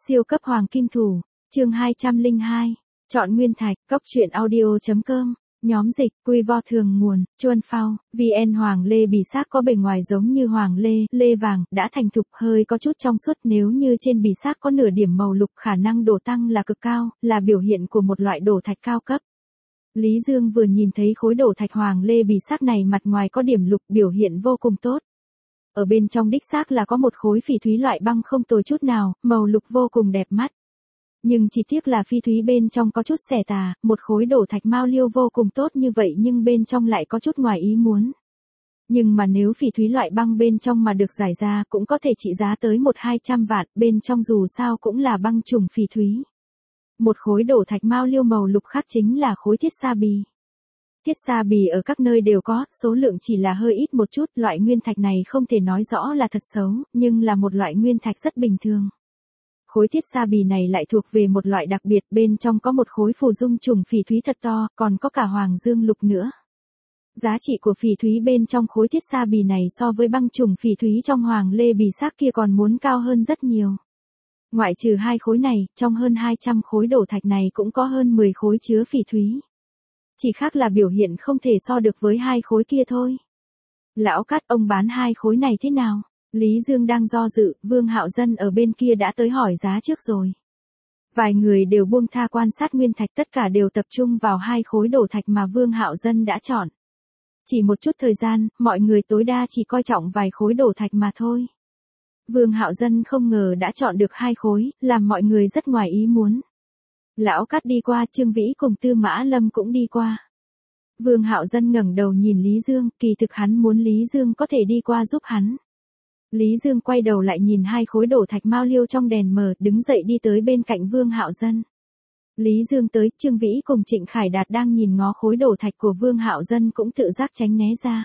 Siêu cấp hoàng kim thủ, chương 202, chọn nguyên thạch, cốc truyện audio.com, nhóm dịch, quy vo thường nguồn, chuân phao, VN Hoàng lê bì xác có bề ngoài giống như hoàng lê vàng, đã thành thục hơi có chút trong suốt, nếu như trên bì xác có nửa điểm màu lục khả năng đổ tăng là cực cao, là biểu hiện của một loại đổ thạch cao cấp. Lý Dương vừa nhìn thấy khối đổ thạch hoàng lê bì xác này mặt ngoài có điểm lục biểu hiện vô cùng tốt. Ở bên trong đích xác là có một khối phỉ thúy loại băng không tồi chút nào, màu lục vô cùng đẹp mắt. Nhưng chỉ tiếc là phi thúy bên trong có chút xẻ tà, một khối đổ thạch mao liêu vô cùng tốt như vậy nhưng bên trong lại có chút ngoài ý muốn. Nhưng mà nếu phỉ thúy loại băng bên trong mà được giải ra cũng có thể trị giá tới 100-200 vạn, bên trong dù sao cũng là băng chủng phỉ thúy. Một khối đổ thạch mao liêu màu lục khác chính là khối thiết sa bì. Thiết sa bì ở các nơi đều có, số lượng chỉ là hơi ít một chút, loại nguyên thạch này không thể nói rõ là thật xấu, nhưng là một loại nguyên thạch rất bình thường. Khối thiết sa bì này lại thuộc về một loại đặc biệt, bên trong có một khối phù dung trùng phỉ thúy thật to, còn có cả hoàng dương lục nữa. Giá trị của phỉ thúy bên trong khối thiết sa bì này so với băng trùng phỉ thúy trong hoàng lê bì xác kia còn muốn cao hơn rất nhiều. Ngoại trừ hai khối này, trong hơn 200 khối đổ thạch này cũng có hơn 10 khối chứa phỉ thúy. Chỉ khác là biểu hiện không thể so được với hai khối kia thôi. Lão Cát, ông bán hai khối này thế nào? Lý Dương đang do dự, Vương Hạo Dân ở bên kia đã tới hỏi giá trước rồi. Vài người đều buông tha quan sát nguyên thạch, tất cả đều tập trung vào hai khối đổ thạch mà Vương Hạo Dân đã chọn. Chỉ một chút thời gian, mọi người tối đa chỉ coi trọng vài khối đổ thạch mà thôi. Vương Hạo Dân không ngờ đã chọn được hai khối, làm mọi người rất ngoài ý muốn. Lão Cát đi qua, Trương Vĩ cùng Tư Mã Lâm cũng đi qua. Vương Hạo Dân ngẩng đầu nhìn Lý Dương, kỳ thực hắn muốn Lý Dương có thể đi qua giúp hắn. Lý Dương quay đầu lại nhìn hai khối đổ thạch mao liêu trong đèn mờ, đứng dậy đi tới bên cạnh Vương Hạo Dân. Lý Dương tới, Trương Vĩ cùng Trịnh Khải Đạt đang nhìn ngó khối đổ thạch của Vương Hạo Dân cũng tự giác tránh né ra.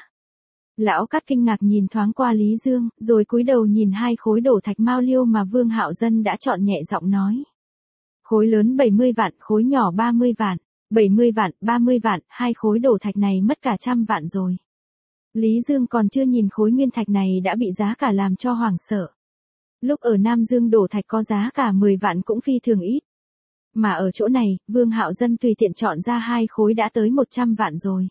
Lão Cát kinh ngạc nhìn thoáng qua Lý Dương, rồi cúi đầu nhìn hai khối đổ thạch mao liêu mà Vương Hạo Dân đã chọn, nhẹ giọng nói. Khối lớn 70 vạn, khối nhỏ 30 vạn, 70 vạn, 30 vạn, hai khối đổ thạch này mất cả 100 vạn rồi. Lý Dương còn chưa nhìn khối nguyên thạch này đã bị giá cả làm cho hoảng sợ. Lúc ở Nam Dương đổ thạch có giá cả 10 vạn cũng phi thường ít. Mà ở chỗ này, Vương Hạo Dân tùy tiện chọn ra hai khối đã tới 100 vạn rồi.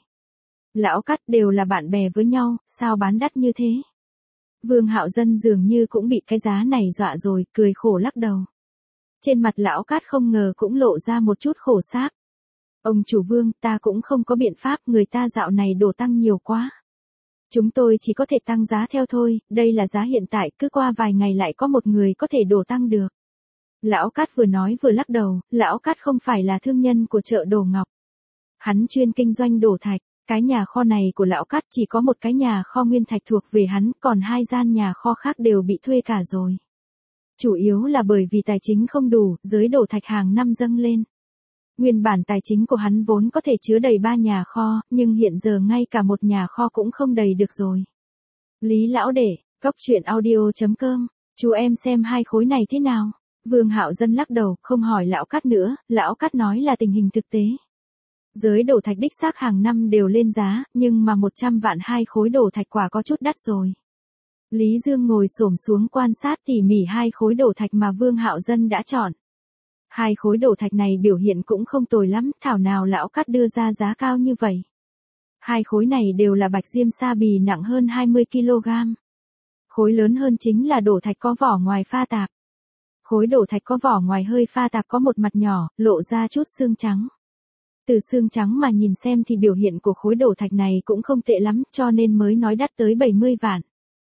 Lão Cát, đều là bạn bè với nhau, sao bán đắt như thế? Vương Hạo Dân dường như cũng bị cái giá này dọa rồi, cười khổ lắc đầu. Trên mặt Lão Cát không ngờ cũng lộ ra một chút khổ sáp. Ông chủ Vương, ta cũng không có biện pháp, người ta dạo này đổ tăng nhiều quá. Chúng tôi chỉ có thể tăng giá theo thôi, đây là giá hiện tại, cứ qua vài ngày lại có một người có thể đổ tăng được. Lão Cát vừa nói vừa lắc đầu, Lão Cát không phải là thương nhân của chợ Đồ Ngọc. Hắn chuyên kinh doanh đổ thạch, cái nhà kho này của Lão Cát chỉ có một cái nhà kho nguyên thạch thuộc về hắn, còn hai gian nhà kho khác đều bị thuê cả rồi. Chủ yếu là bởi vì tài chính không đủ, giới đổ thạch hàng năm dâng lên. Nguyên bản tài chính của hắn vốn có thể chứa đầy 3 nhà kho, nhưng hiện giờ ngay cả một nhà kho cũng không đầy được rồi. Lý lão đệ, cốc truyện audio.com, chú em xem hai khối này thế nào? Vương Hạo Dân lắc đầu, không hỏi Lão Cát nữa, Lão Cát nói là tình hình thực tế. Giới đổ thạch đích xác hàng năm đều lên giá, nhưng mà 100 vạn hai khối đổ thạch quả có chút đắt rồi. Lý Dương ngồi xổm xuống quan sát tỉ mỉ hai khối đổ thạch mà Vương Hạo Dân đã chọn. Hai khối đổ thạch này biểu hiện cũng không tồi lắm, thảo nào Lão Cát đưa ra giá cao như vậy. Hai khối này đều là bạch diêm sa bì nặng hơn 20 kg. Khối lớn hơn chính là đổ thạch có vỏ ngoài pha tạp. Khối đổ thạch có vỏ ngoài hơi pha tạp có một mặt nhỏ, lộ ra chút xương trắng. Từ xương trắng mà nhìn xem thì biểu hiện của khối đổ thạch này cũng không tệ lắm, cho nên mới nói đắt tới 70 vạn.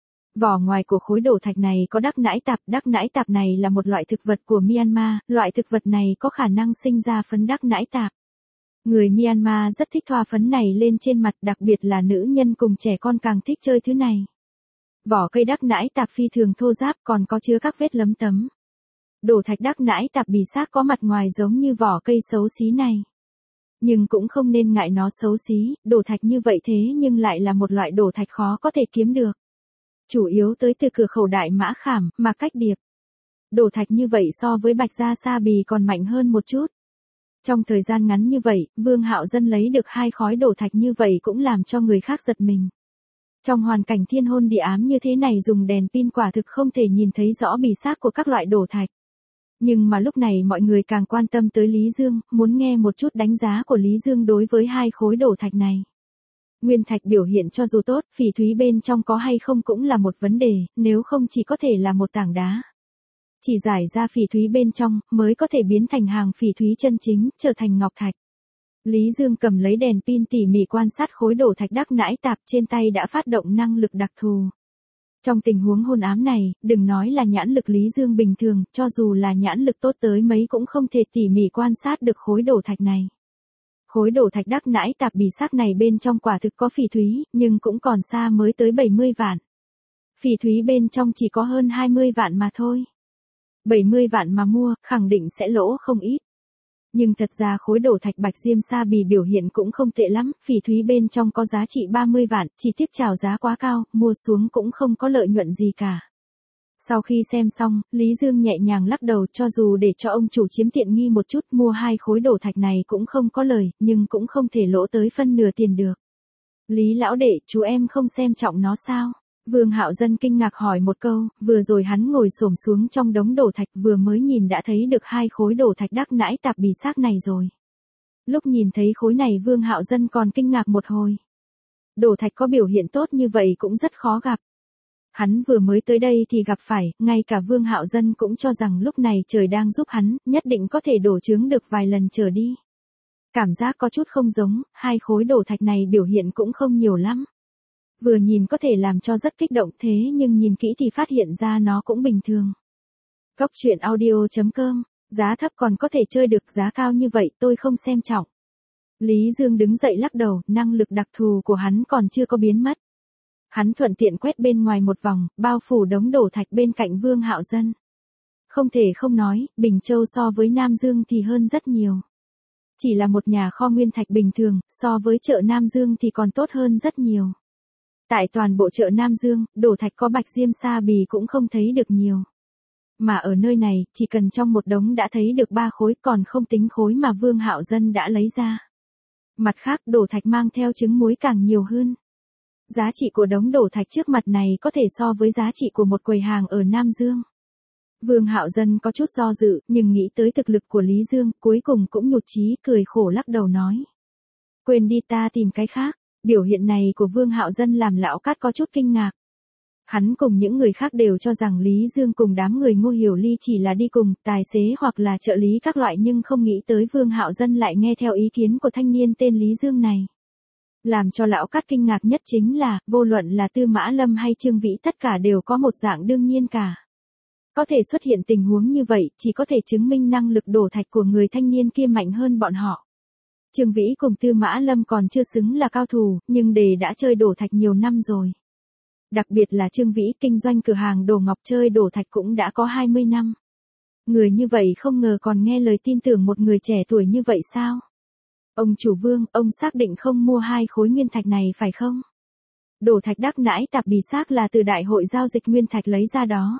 Vỏ ngoài của khối đổ thạch này có đắc nãi tạp này là một loại thực vật của Myanmar, loại thực vật này có khả năng sinh ra phấn đắc nãi tạp. Người Myanmar rất thích thoa phấn này lên trên mặt, đặc biệt là nữ nhân cùng trẻ con càng thích chơi thứ này. Vỏ cây đắc nãi tạp phi thường thô ráp, còn có chứa các vết lấm tấm. Đổ thạch đắc nãi tạp bì xác có mặt ngoài giống như vỏ cây xấu xí này. Nhưng cũng không nên ngại nó xấu xí, đổ thạch như vậy thế nhưng lại là một loại đổ thạch khó có thể kiếm được. Chủ yếu tới từ cửa khẩu Đại Mã Khảm, mà cách điệp. Đổ thạch như vậy so với bạch da sa bì còn mạnh hơn một chút. Trong thời gian ngắn như vậy, Vương Hạo Dân lấy được hai khối đổ thạch như vậy cũng làm cho người khác giật mình. Trong hoàn cảnh thiên hôn địa ám như thế này dùng đèn pin quả thực không thể nhìn thấy rõ bì xác của các loại đổ thạch. Nhưng mà lúc này mọi người càng quan tâm tới Lý Dương, muốn nghe một chút đánh giá của Lý Dương đối với hai khối đổ thạch này. Nguyên thạch biểu hiện cho dù tốt, phỉ thúy bên trong có hay không cũng là một vấn đề, nếu không chỉ có thể là một tảng đá. Chỉ giải ra phỉ thúy bên trong, mới có thể biến thành hàng phỉ thúy chân chính, trở thành ngọc thạch. Lý Dương cầm lấy đèn pin tỉ mỉ quan sát khối đổ thạch đắc nãi tạp trên tay đã phát động năng lực đặc thù. Trong tình huống hôn ám này, đừng nói là nhãn lực Lý Dương bình thường, cho dù là nhãn lực tốt tới mấy cũng không thể tỉ mỉ quan sát được khối đổ thạch này. Khối đổ thạch đắc nãi tạp bì xác này bên trong quả thực có phỉ thúy, nhưng cũng còn xa mới tới 70 vạn. Phỉ thúy bên trong chỉ có hơn 20 vạn mà thôi. 70 vạn mà mua, khẳng định sẽ lỗ không ít. Nhưng thật ra khối đổ thạch bạch diêm sa bì biểu hiện cũng không tệ lắm, phỉ thúy bên trong có giá trị 30 vạn, chỉ tiếc chào giá quá cao, mua xuống cũng không có lợi nhuận gì cả. Sau khi xem xong, Lý Dương nhẹ nhàng lắc đầu, cho dù để cho ông chủ chiếm tiện nghi một chút, mua hai khối đổ thạch này cũng không có lời, nhưng cũng không thể lỗ tới phân nửa tiền được. Lý lão đệ, chú em không xem trọng nó sao? Vương Hạo Dân kinh ngạc hỏi một câu, vừa rồi hắn ngồi xổm xuống trong đống đổ thạch vừa mới nhìn đã thấy được hai khối đổ thạch đắc nãi tạp bì xác này rồi. Lúc nhìn thấy khối này Vương Hạo Dân còn kinh ngạc một hồi. Đổ thạch có biểu hiện tốt như vậy cũng rất khó gặp. Hắn vừa mới tới đây thì gặp phải, ngay cả Vương Hạo Dân cũng cho rằng lúc này trời đang giúp hắn, nhất định có thể đổ chướng được vài lần trở đi. Cảm giác có chút không giống, hai khối đổ thạch này biểu hiện cũng không nhiều lắm. Vừa nhìn có thể làm cho rất kích động thế nhưng nhìn kỹ thì phát hiện ra nó cũng bình thường. Cốc truyện audio.com, giá thấp còn có thể chơi được, giá cao như vậy tôi không xem trọng. Lý Dương đứng dậy lắc đầu, năng lực đặc thù của hắn còn chưa có biến mất. Hắn thuận tiện quét bên ngoài một vòng, bao phủ đống đổ thạch bên cạnh Vương Hạo Dân. Không thể không nói, Bình Châu so với Nam Dương thì hơn rất nhiều. Chỉ là một nhà kho nguyên thạch bình thường, so với chợ Nam Dương thì còn tốt hơn rất nhiều. Tại toàn bộ chợ Nam Dương, đổ thạch có bạch diêm sa bì cũng không thấy được nhiều. Mà ở nơi này, chỉ cần trong một đống đã thấy được 3 khối, còn không tính khối mà Vương Hạo Dân đã lấy ra. Mặt khác, đổ thạch mang theo trứng muối càng nhiều hơn. Giá trị của đống đổ thạch trước mặt này có thể so với giá trị của một quầy hàng ở Nam Dương. Vương Hạo Dân có chút do dự, nhưng nghĩ tới thực lực của Lý Dương, cuối cùng cũng nhụt chí cười khổ lắc đầu nói. Quên đi, ta tìm cái khác. Biểu hiện này của Vương Hạo Dân làm lão Cát có chút kinh ngạc. Hắn cùng những người khác đều cho rằng Lý Dương cùng đám người Ngô Hiểu Ly chỉ là đi cùng, tài xế hoặc là trợ lý các loại, nhưng không nghĩ tới Vương Hạo Dân lại nghe theo ý kiến của thanh niên tên Lý Dương này. Làm cho lão Cát kinh ngạc nhất chính là, vô luận là Tư Mã Lâm hay Trương Vĩ tất cả đều có một dạng đương nhiên cả. Có thể xuất hiện tình huống như vậy, chỉ có thể chứng minh năng lực đổ thạch của người thanh niên kia mạnh hơn bọn họ. Trương Vĩ cùng Tư Mã Lâm còn chưa xứng là cao thủ, nhưng đề đã chơi đổ thạch nhiều năm rồi. Đặc biệt là Trương Vĩ kinh doanh cửa hàng đồ ngọc chơi đổ thạch cũng đã có 20 năm. Người như vậy không ngờ còn nghe lời tin tưởng một người trẻ tuổi như vậy sao? Ông chủ Vương, ông xác định không mua hai khối nguyên thạch này phải không? Đổ thạch đắc nãi tạp bì xác là từ đại hội giao dịch nguyên thạch lấy ra đó.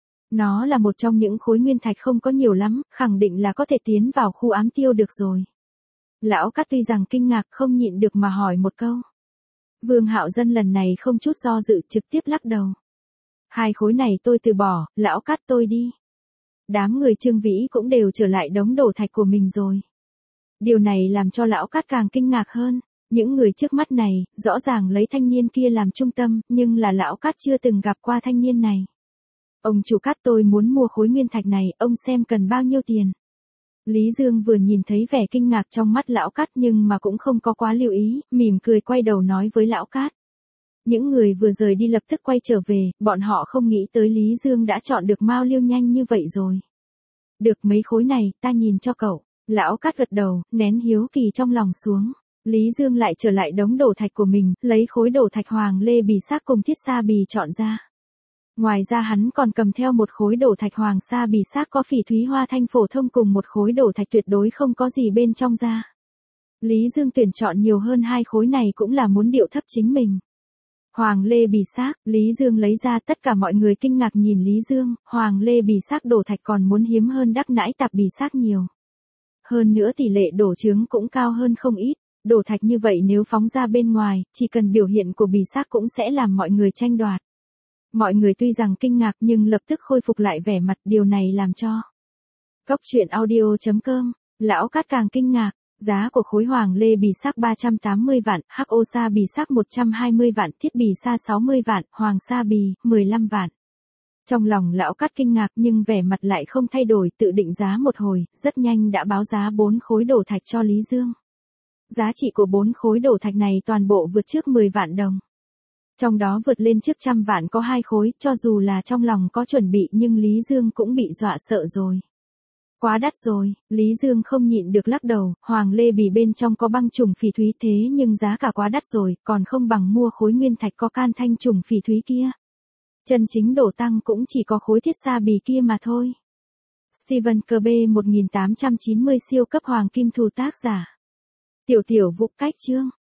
Nó là một trong những khối nguyên thạch không có nhiều lắm, khẳng định là có thể tiến vào khu ám tiêu được rồi. Lão Cát tuy rằng kinh ngạc không nhịn được mà hỏi một câu. Vương Hạo Dân lần này không chút do dự trực tiếp lắc đầu. Hai khối này tôi từ bỏ, lão Cát tôi đi. Đám người Trương Vĩ cũng đều trở lại đống đổ thạch của mình rồi. Điều này làm cho lão Cát càng kinh ngạc hơn. Những người trước mắt này, rõ ràng lấy thanh niên kia làm trung tâm, nhưng là lão Cát chưa từng gặp qua thanh niên này. Ông chủ Cát, tôi muốn mua khối nguyên thạch này, ông xem cần bao nhiêu tiền. Lý Dương vừa nhìn thấy vẻ kinh ngạc trong mắt lão Cát nhưng mà cũng không có quá lưu ý, mỉm cười quay đầu nói với lão Cát. Những người vừa rời đi lập tức quay trở về, bọn họ không nghĩ tới Lý Dương đã chọn được Mao Liêu nhanh như vậy rồi. Được mấy khối này, ta nhìn cho cậu. Lão Cát gật đầu, nén hiếu kỳ trong lòng xuống. Lý Dương lại trở lại đống đổ thạch của mình, lấy khối đổ thạch hoàng lê bì xác cùng thiết sa bì chọn ra. Ngoài ra hắn còn cầm theo một khối đổ thạch hoàng sa bì xác có phỉ thúy hoa thanh phổ thông cùng một khối đổ thạch tuyệt đối không có gì bên trong ra. Lý Dương tuyển chọn nhiều hơn hai khối này cũng là muốn điệu thấp chính mình. Hoàng lê bì xác, Lý Dương lấy ra, tất cả mọi người kinh ngạc nhìn Lý Dương, hoàng lê bì xác đổ thạch còn muốn hiếm hơn đắc nãi tạp bì xác nhiều. Hơn nữa tỷ lệ đổ chướng cũng cao hơn không ít, đổ thạch như vậy nếu phóng ra bên ngoài, chỉ cần biểu hiện của bì xác cũng sẽ làm mọi người tranh đoạt. Mọi người tuy rằng kinh ngạc nhưng lập tức khôi phục lại vẻ mặt, điều này làm cho Cốc truyện audio.com, Lão Cát càng kinh ngạc, giá của khối hoàng lê bì sắc 380 vạn, hắc ô sa bì sắc 120 vạn, thiết bì sa 60 vạn, hoàng sa bì, 15 vạn. Trong lòng lão Cát kinh ngạc nhưng vẻ mặt lại không thay đổi, tự định giá một hồi, rất nhanh đã báo giá 4 khối đổ thạch cho Lý Dương. Giá trị của 4 khối đổ thạch này toàn bộ vượt trước 10 vạn đồng. Trong đó vượt lên trước 100 vạn có 2 khối, cho dù là trong lòng có chuẩn bị nhưng Lý Dương cũng bị dọa sợ rồi. Quá đắt rồi, Lý Dương không nhịn được lắc đầu, hoàng lê bì bên trong có băng trùng phỉ thúy thế nhưng giá cả quá đắt rồi, còn không bằng mua khối nguyên thạch có can thanh trùng phỉ thúy kia. Chân chính đổ tăng cũng chỉ có khối thiết sa bì kia mà thôi. Stephen Kirby 1890 siêu cấp hoàng kim thù tác giả. Tiểu Vũ cách chương.